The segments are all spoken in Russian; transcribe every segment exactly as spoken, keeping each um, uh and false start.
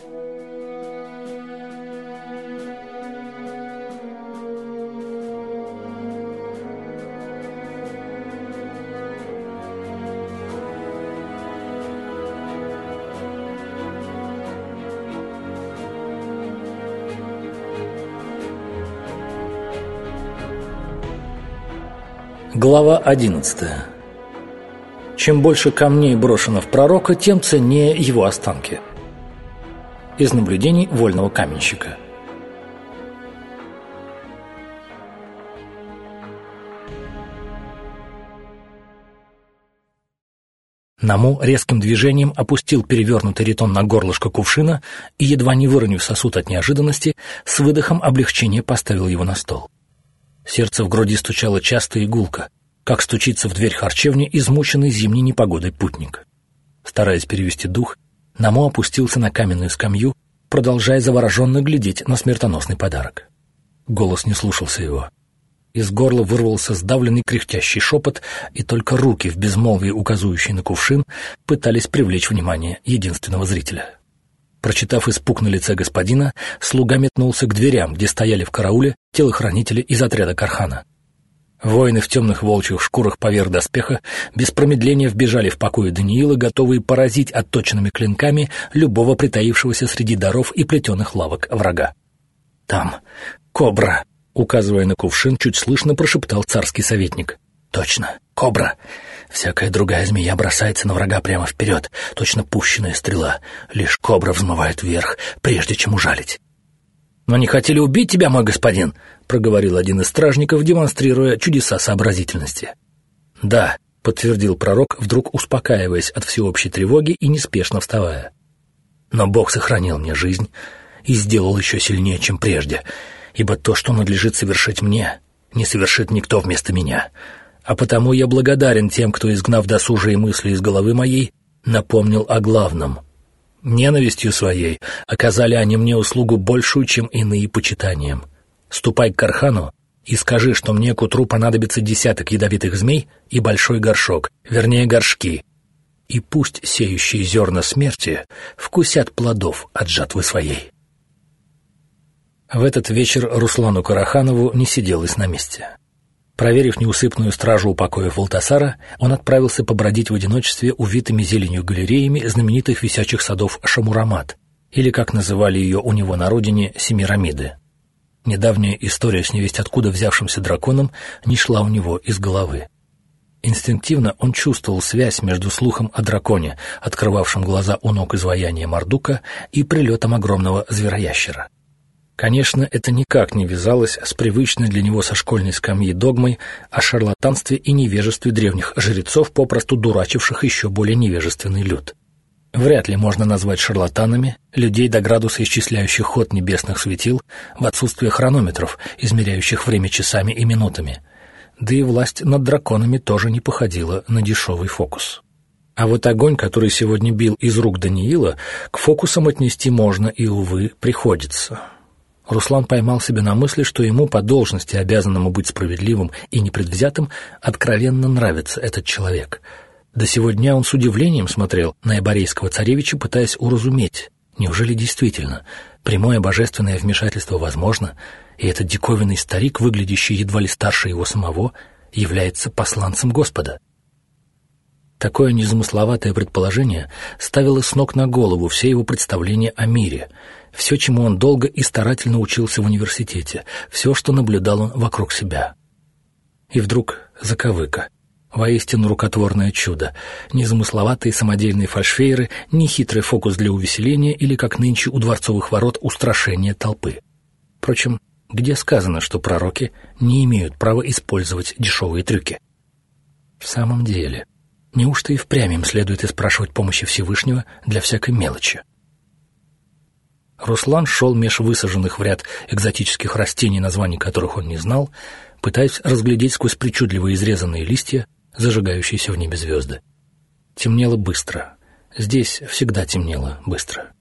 Глава одиннадцатая. Чем больше камней брошено в пророка, тем ценнее его останки. Из наблюдений вольного каменщика. Наму резким движением опустил перевернутый ритон на горлышко кувшина и, едва не выронив сосуд от неожиданности, с выдохом облегчения поставил его на стол. Сердце в груди стучало часто и гулко, как стучится в дверь харчевни измученный зимней непогодой путник. Стараясь перевести дух, Наму опустился на каменную скамью, продолжая завороженно глядеть на смертоносный подарок. Голос не слушался его. Из горла вырвался сдавленный кряхтящий шепот, и только руки, в безмолвии указывающие на кувшин, пытались привлечь внимание единственного зрителя. Прочитав испуг на лице господина, слуга метнулся к дверям, где стояли в карауле телохранители из отряда Кархана. Воины в темных волчьих шкурах поверх доспеха без промедления вбежали в покои Даниила, готовые поразить отточенными клинками любого притаившегося среди даров и плетеных лавок врага. «Там кобра!» — указывая на кувшин, чуть слышно прошептал царский советник. «Точно, кобра! Всякая другая змея бросается на врага прямо вперед, точно пущенная стрела. Лишь кобра взмывает вверх, прежде чем ужалить». «Но не хотели убить тебя, мой господин?» — проговорил один из стражников, демонстрируя чудеса сообразительности. «Да», — подтвердил пророк, вдруг успокаиваясь от всеобщей тревоги и неспешно вставая. «Но Бог сохранил мне жизнь и сделал еще сильнее, чем прежде, ибо то, что надлежит совершить мне, не совершит никто вместо меня. А потому я благодарен тем, кто, изгнав досужие мысли из головы моей, напомнил о главном. Ненавистью своей оказали они мне услугу большую, чем иные почитанием. Ступай к Кархану и скажи, что мне к утру понадобится десяток ядовитых змей и большой горшок, вернее горшки, и пусть сеющие зерна смерти вкусят плодов от жатвы своей». В этот вечер Руслану Караханову не сиделось на месте. Проверив неусыпную стражу у покоев Валтасара, он отправился побродить в одиночестве увитыми зеленью галереями знаменитых висячих садов Шамурамат, или, как называли ее у него на родине, Семирамиды. Недавняя история с невесть откуда взявшимся драконом не шла у него из головы. Инстинктивно он чувствовал связь между слухом о драконе, открывавшем глаза у ног изваяния Мардука, и прилетом огромного звероящера. Конечно, это никак не вязалось с привычной для него со школьной скамьи догмой о шарлатанстве и невежестве древних жрецов, попросту дурачивших еще более невежественный люд. Вряд ли можно назвать шарлатанами людей до градуса исчисляющих ход небесных светил в отсутствие хронометров, измеряющих время часами и минутами. Да и власть над драконами тоже не походила на дешевый фокус. А вот огонь, который сегодня бил из рук Даниила, к фокусам отнести можно и, увы, приходится. Руслан поймал себя на мысли, что ему, по должности обязанному быть справедливым и непредвзятым, откровенно нравится этот человек. До сего дня он с удивлением смотрел на Эборейского царевича, пытаясь уразуметь, неужели действительно прямое божественное вмешательство возможно, и этот диковинный старик, выглядящий едва ли старше его самого, является посланцем Господа. Такое незамысловатое предположение ставило с ног на голову все его представления о мире, все, чему он долго и старательно учился в университете, все, что наблюдал он вокруг себя. И вдруг заковыка. Воистину рукотворное чудо. Незамысловатые самодельные фальшфейеры, нехитрый фокус для увеселения или, как нынче у дворцовых ворот, устрашение толпы. Впрочем, где сказано, что пророки не имеют права использовать дешевые трюки? В самом деле, неужто и впрямь им следует испрашивать помощи Всевышнего для всякой мелочи? Руслан шел меж высаженных в ряд экзотических растений, названий которых он не знал, пытаясь разглядеть сквозь причудливо изрезанные листья зажигающиеся в небе звезды. Темнело быстро. Здесь всегда темнело быстро.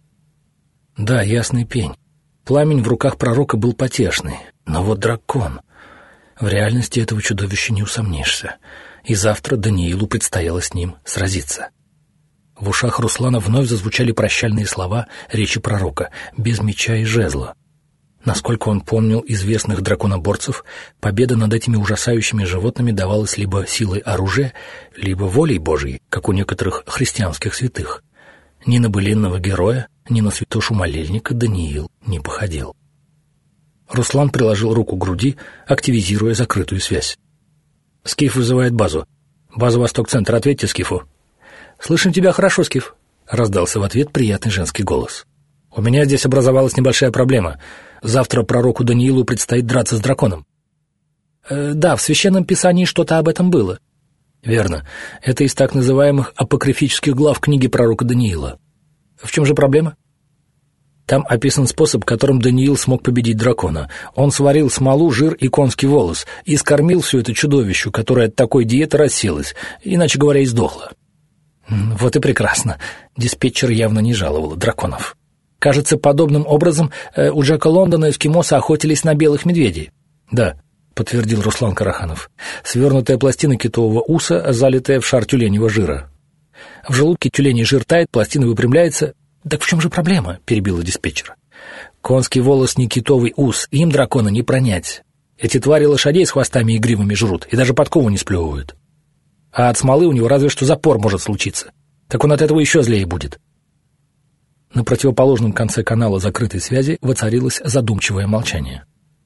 Да, ясный пень. Пламень в руках пророка был потешный. Но вот дракон. В реальности этого чудовища не усомнишься. И завтра Даниилу предстояло с ним сразиться. В ушах Руслана вновь зазвучали прощальные слова речи пророка «без меча и жезла». Насколько он помнил известных драконоборцев, победа над этими ужасающими животными давалась либо силой оружия, либо волей Божьей, как у некоторых христианских святых. Ни на былинного героя, ни на святошу-молельника Даниил не походил. Руслан приложил руку к груди, активизируя закрытую связь. «Скиф вызывает базу. База Восток-Центр, ответьте Скифу». «Слышим тебя хорошо, Скиф», — раздался в ответ приятный женский голос. «У меня здесь образовалась небольшая проблема. Завтра пророку Даниилу предстоит драться с драконом». Э, «Да, в Священном Писании что-то об этом было». «Верно. Это из так называемых апокрифических глав книги пророка Даниила». «В чем же проблема?» «Там описан способ, которым Даниил смог победить дракона. Он сварил смолу, жир и конский волос и скормил все это чудовищу, которое от такой диеты расселось, иначе говоря, и сдохло». «Вот и прекрасно». Диспетчер явно не жаловал драконов. «Кажется, подобным образом э, у Джека Лондона эскимосы охотились на белых медведей». «Да», — подтвердил Руслан Караханов. «Свернутая пластина китового уса, залитая в шар тюленевого жира. В желудке тюленей жир тает, пластина выпрямляется». «Так в чем же проблема?» — перебила диспетчер. «Конский волос не китовый ус, им дракона не пронять. Эти твари лошадей с хвостами и гривами жрут и даже подкову не сплевывают. А от смолы у него разве что запор может случиться. Так он от этого еще злее будет». На противоположном конце канала закрытой связи воцарилось задумчивое молчание.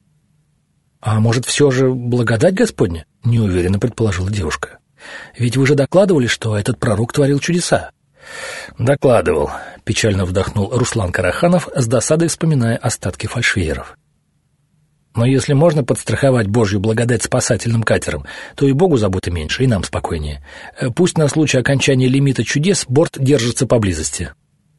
«А может, все же благодать Господня?» — неуверенно предположила девушка. «Ведь вы же докладывали, что этот пророк творил чудеса». «Докладывал», — печально вздохнул Руслан Караханов, с досадой вспоминая остатки фальшвееров. «Но если можно подстраховать Божью благодать спасательным катером, то и Богу заботы меньше, и нам спокойнее. Пусть на случай окончания лимита чудес борт держится поблизости».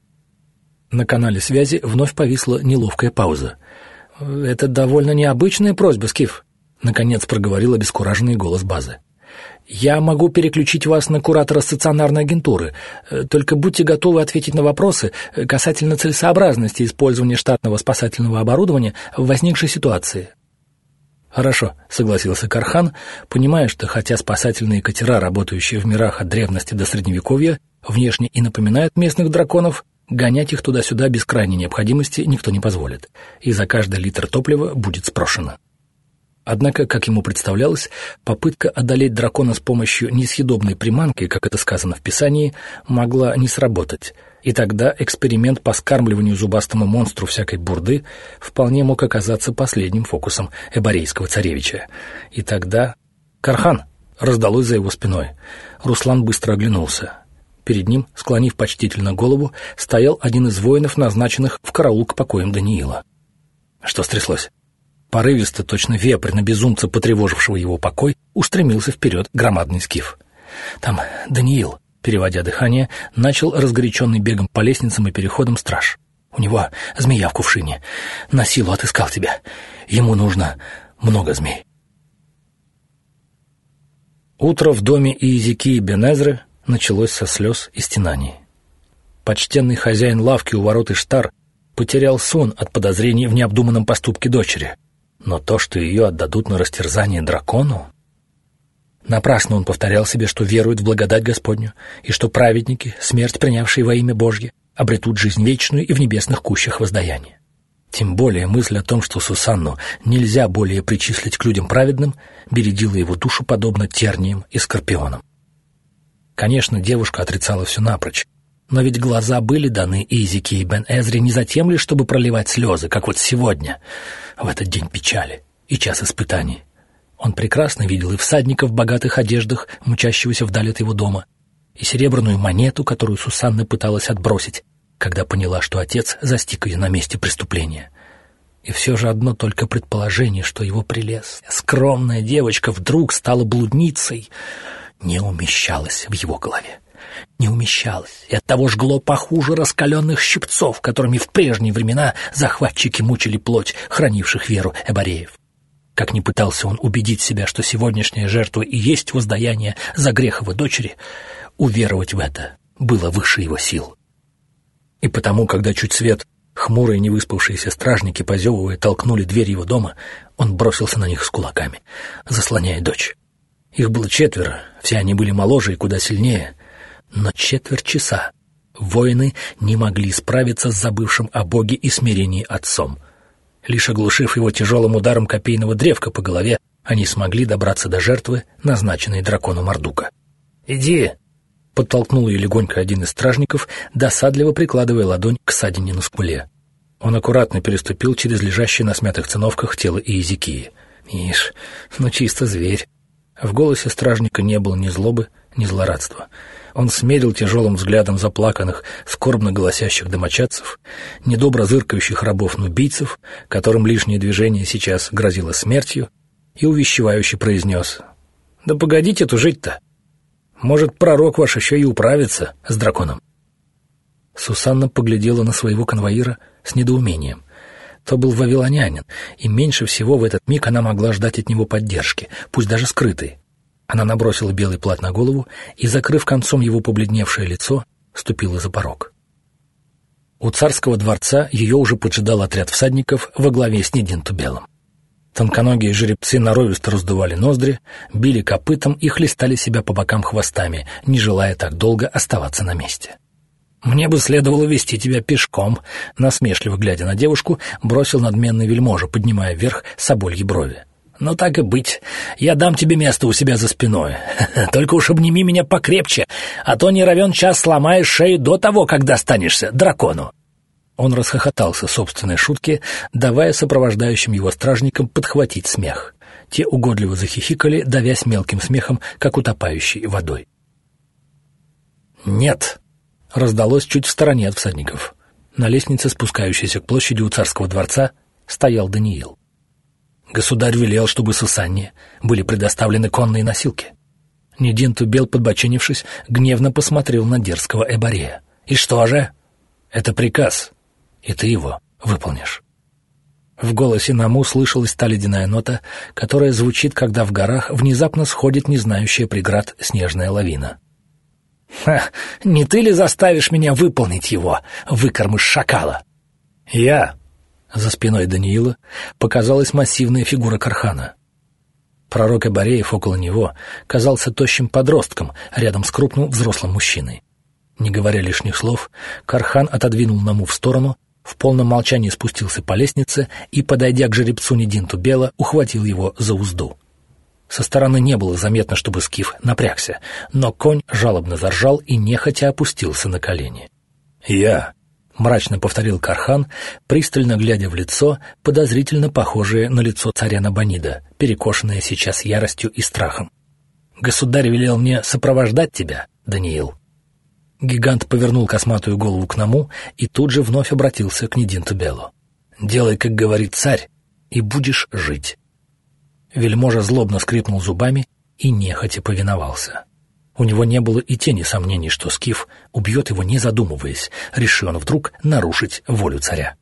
На канале связи вновь повисла неловкая пауза. «Это довольно необычная просьба, Скиф», — наконец проговорил обескураженный голос базы. «Я могу переключить вас на куратора стационарной агентуры, только будьте готовы ответить на вопросы касательно целесообразности использования штатного спасательного оборудования в возникшей ситуации». «Хорошо», — согласился Кархан, понимая, что хотя спасательные катера, работающие в мирах от древности до Средневековья, внешне и напоминают местных драконов, гонять их туда-сюда без крайней необходимости никто не позволит, и за каждый литр топлива будет спрошено. Однако, как ему представлялось, попытка одолеть дракона с помощью несъедобной приманки, как это сказано в Писании, могла не сработать, и тогда эксперимент по скармливанию зубастому монстру всякой бурды вполне мог оказаться последним фокусом эборейского царевича. И тогда... «Кархан!» — раздалось за его спиной. Руслан быстро оглянулся. Перед ним, склонив почтительно голову, стоял один из воинов, назначенных в караул к покоям Даниила. Что стряслось? Порывисто, точно вепрь на безумца, потревожившего его покой, устремился вперед громадный скиф. «Там Даниил», — переводя дыхание, начал разгоряченный бегом по лестницам и переходам страж. «У него змея в кувшине. На силу отыскал тебя. Ему нужно много змей». Утро в доме Иезекии бен Эзры началось со слез и стенаний. Почтенный хозяин лавки у ворот Иштар потерял сон от подозрений в необдуманном поступке дочери, но то, что ее отдадут на растерзание дракону... Напрасно он повторял себе, что верует в благодать Господню, и что праведники, смерть принявшие во имя Божье, обретут жизнь вечную и в небесных кущах воздаяние. Тем более мысль о том, что Сусанну нельзя более причислить к людям праведным, бередила его душу подобно терниям и скорпионам. Конечно, девушка отрицала все напрочь, но ведь глаза были даны Иезекии бен Эзре не затем ли, чтобы проливать слезы, как вот сегодня, в этот день печали и час испытаний. Он прекрасно видел и всадника в богатых одеждах, мчащегося вдаль от его дома, и серебряную монету, которую Сусанна пыталась отбросить, когда поняла, что отец застиг ее на месте преступления. И все же одно только предположение, что его прелестная, скромная девочка вдруг стала блудницей, не умещалось в его голове. Не умещалось, и оттого жгло похуже раскаленных щипцов, которыми в прежние времена захватчики мучили плоть хранивших веру эбореев. Как ни пытался он убедить себя, что сегодняшняя жертва и есть воздаяние за грех его дочери, уверовать в это было выше его сил. И потому, когда чуть свет, хмурые невыспавшиеся стражники, позевывая, толкнули дверь его дома, он бросился на них с кулаками, заслоняя дочь. Их было четверо, все они были моложе и куда сильнее, но четверть часа Воины не могли справиться с забывшим о Боге и смирении отцом. Лишь оглушив его тяжелым ударом копейного древка по голове, они смогли добраться до жертвы, назначенной дракону Мардука. «Иди!» — подтолкнул ее легонько один из стражников, досадливо прикладывая ладонь к ссадине на скуле. Он аккуратно переступил через лежащее на смятых циновках тело Иезекии. «Ишь, ну чисто зверь!» В голосе стражника не было ни злобы, ни злорадства. Он смерил тяжелым взглядом заплаканных, скорбно голосящих домочадцев, недобро зыркающих рабов-нубийцев, которым лишнее движение сейчас грозило смертью, и увещевающе произнес: «Да погодите тужить-то! Может, пророк ваш еще и управится с драконом?» Сусанна поглядела на своего конвоира с недоумением. То был вавилонянин, и меньше всего в этот миг она могла ждать от него поддержки, пусть даже скрытой. Она набросила белый плат на голову и, закрыв концом его побледневшее лицо, ступила за порог. У царского дворца ее уже поджидал отряд всадников во главе с Нидинту-Белым. Тонконогие жеребцы норовисто раздували ноздри, били копытом и хлестали себя по бокам хвостами, не желая так долго оставаться на месте. «Мне бы следовало вести тебя пешком», — насмешливо глядя на девушку, бросил надменный вельможа, поднимая вверх собольи брови. «Ну так и быть, я дам тебе место у себя за спиной. Только уж обними меня покрепче, а то не равен час сломаешь шею до того, как достанешься дракону». Он расхохотался собственной шутке, давая сопровождающим его стражникам подхватить смех. Те угодливо захихикали, давясь мелким смехом, как утопающий водой. «Нет!» — раздалось чуть в стороне от всадников. На лестнице, спускающейся к площади у царского дворца, стоял Даниил. Государь велел, чтобы Сусанне были предоставлены конные носилки. Нидинту-Бел, подбоченившись, гневно посмотрел на дерзкого Эбарея. «И что же? Это приказ, и ты его выполнишь». В голосе Наму слышалась та ледяная нота, которая звучит, когда в горах внезапно сходит не знающая преград снежная лавина. «Ха! Не ты ли заставишь меня выполнить его, выкормыш шакала?» «Я!» За спиной Даниила показалась массивная фигура Кархана. Пророк Эбареев около него казался тощим подростком рядом с крупным взрослым мужчиной. Не говоря лишних слов, Кархан отодвинул Наму в сторону, в полном молчании спустился по лестнице и, подойдя к жеребцу Нидинту-Бела, ухватил его за узду. Со стороны не было заметно, чтобы скиф напрягся, но конь жалобно заржал и нехотя опустился на колени. «Я!» — мрачно повторил Кархан, пристально глядя в лицо, подозрительно похожее на лицо царя Набонида, перекошенное сейчас яростью и страхом. «Государь велел мне сопровождать тебя, Даниил». Гигант повернул косматую голову к Наму и тут же вновь обратился к Нидинту-Белу. «Делай, как говорит царь, и будешь жить». Вельможа злобно скрипнул зубами и нехотя повиновался. У него не было и тени сомнений, что скиф убьет его, не задумываясь, решил он вдруг нарушить волю царя.